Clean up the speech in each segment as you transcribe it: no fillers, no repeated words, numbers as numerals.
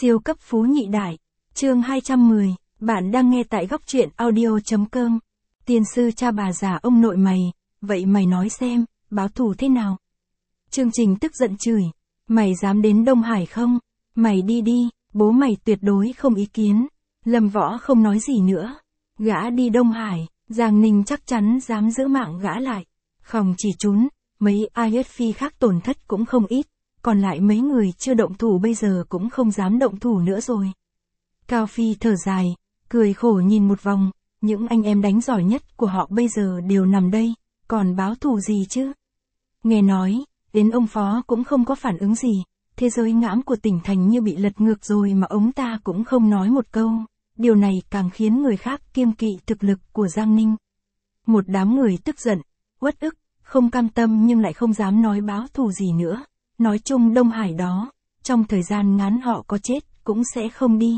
Siêu cấp phú nhị đại. Chương 210, bạn đang nghe tại góc truyện audio.com. Tiên sư cha bà già ông nội mày, vậy mày nói xem, báo thù thế nào? Chương Trình tức giận chửi, mày dám đến Đông Hải không? Mày đi đi, bố mày tuyệt đối không ý kiến. Lâm Võ không nói gì nữa. Gã đi Đông Hải, Giang Ninh chắc chắn dám giữ mạng gã lại. Không chỉ trốn, mấy ISP khác tổn thất cũng không ít. Còn lại mấy người chưa động thủ bây giờ cũng không dám động thủ nữa rồi. Cao Phi thở dài, cười khổ nhìn một vòng, những anh em đánh giỏi nhất của họ bây giờ đều nằm đây, còn báo thù gì chứ? Nghe nói, đến ông phó cũng không có phản ứng gì, thế giới ngãm của tỉnh thành như bị lật ngược rồi mà ông ta cũng không nói một câu, điều này càng khiến người khác kiêng kỵ thực lực của Giang Ninh. Một đám người tức giận, uất ức, không cam tâm nhưng lại không dám nói báo thù gì nữa. Nói chung Đông Hải đó, trong thời gian ngắn họ có chết cũng sẽ không đi.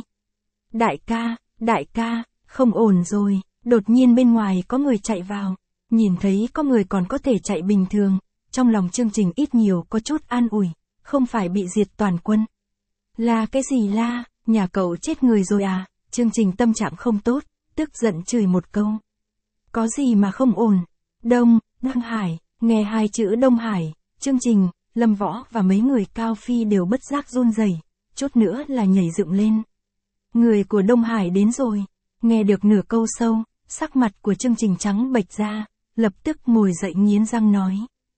Đại ca, không ổn rồi, đột nhiên bên ngoài có người chạy vào, nhìn thấy có người còn có thể chạy bình thường, trong lòng Chương Trình ít nhiều có chút an ủi, không phải bị diệt toàn quân. Là cái gì la, nhà cậu chết người rồi à? Chương Trình tâm trạng không tốt, tức giận chửi một câu. Có gì mà không ổn? Đông Hải, nghe hai chữ Đông Hải, Chương Trình, Lâm Võ và mấy người Cao Phi đều bất giác run rẩy, chút nữa là nhảy dựng lên. Người của Đông Hải đến rồi, nghe được nửa câu sâu, sắc mặt của Chương Trình trắng bệch ra, lập tức ngồi dậy nghiến răng nói.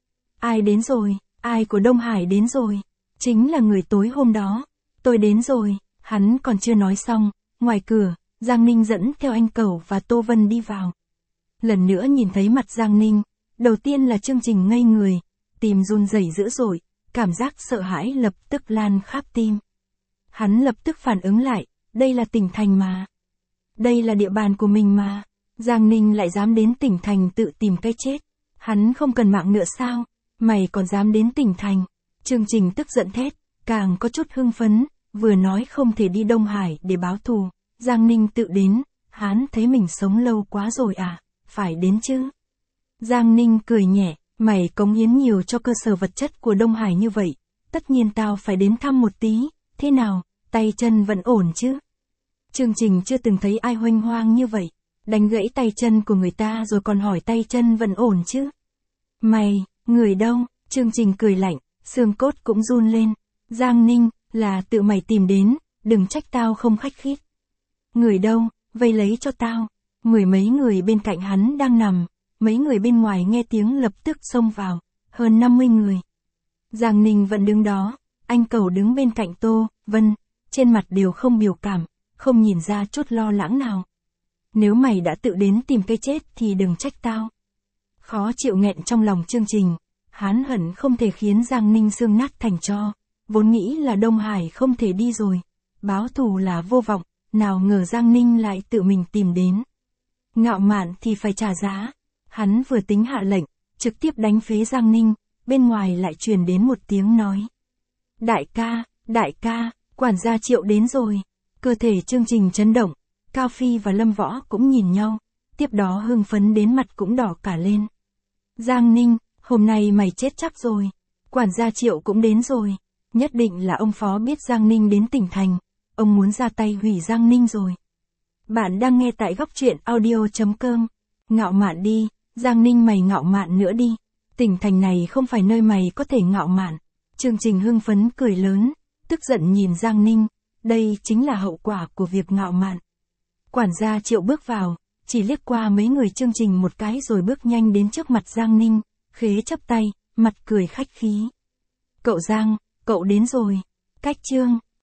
Ai đến rồi, ai của Đông Hải đến rồi, chính là người tối hôm đó, tôi đến rồi, hắn còn chưa nói xong, ngoài cửa, Giang Ninh dẫn theo anh Cẩu và Tô Vân đi vào. Lần nữa nhìn thấy mặt Giang Ninh, đầu tiên là Chương Trình ngây người. Tim run rẩy dữ dội, cảm giác sợ hãi lập tức lan khắp tim. Hắn lập tức phản ứng lại, đây là tỉnh thành mà. Đây là địa bàn của mình mà. Giang Ninh lại dám đến tỉnh thành tự tìm cái chết. Hắn không cần mạng nữa sao? Mày còn dám đến tỉnh thành? Chương Trình tức giận thét, càng có chút hưng phấn, vừa nói không thể đi Đông Hải để báo thù. Giang Ninh tự đến, hắn thấy mình sống lâu quá rồi à, phải đến chứ. Giang Ninh cười nhẹ. Mày cống hiến nhiều cho cơ sở vật chất của Đông Hải như vậy, tất nhiên tao phải đến thăm một tí, thế nào, tay chân vẫn ổn chứ? Chương Trình chưa từng thấy ai huênh hoang như vậy, đánh gãy tay chân của người ta rồi còn hỏi tay chân vẫn ổn chứ? Mày, người đâu? Chương Trình cười lạnh, xương cốt cũng run lên. Giang Ninh, là tự mày tìm đến, đừng trách tao không khách khí. Người đâu, vây lấy cho tao. Mười mấy người bên cạnh hắn đang nằm. Mấy người bên ngoài nghe tiếng lập tức xông vào, hơn 50 người. Giang Ninh vẫn đứng đó, anh Cẩu đứng bên cạnh Tô Vân, trên mặt đều không biểu cảm, không nhìn ra chút lo lắng nào. Nếu mày đã tự đến tìm cái chết thì đừng trách tao. Khó chịu nghẹn trong lòng Chương Trình, hắn hận không thể khiến Giang Ninh xương nát thành tro, vốn nghĩ là Đông Hải không thể đi rồi, báo thù là vô vọng, nào ngờ Giang Ninh lại tự mình tìm đến. Ngạo mạn thì phải trả giá. Hắn vừa tính hạ lệnh, trực tiếp đánh phế Giang Ninh, bên ngoài lại truyền đến một tiếng nói. Đại ca, quản gia Triệu đến rồi. Cơ thể Chương Trình chấn động, Cao Phi và Lâm Võ cũng nhìn nhau, tiếp đó hưng phấn đến mặt cũng đỏ cả lên. Giang Ninh, hôm nay mày chết chắc rồi. Quản gia Triệu cũng đến rồi. Nhất định là ông phó biết Giang Ninh đến tỉnh thành, ông muốn ra tay hủy Giang Ninh rồi. Bạn đang nghe tại góc truyện audio.com. Ngạo mạn đi. Giang Ninh mày ngạo mạn nữa đi, tỉnh thành này không phải nơi mày có thể ngạo mạn. Chương Trình hưng phấn cười lớn, tức giận nhìn Giang Ninh, đây chính là hậu quả của việc ngạo mạn. Quản gia Triệu bước vào, chỉ liếc qua mấy người Chương Trình một cái rồi bước nhanh đến trước mặt Giang Ninh, khế chắp tay, mặt cười khách khí. Cậu Giang, cậu đến rồi. Cách Chương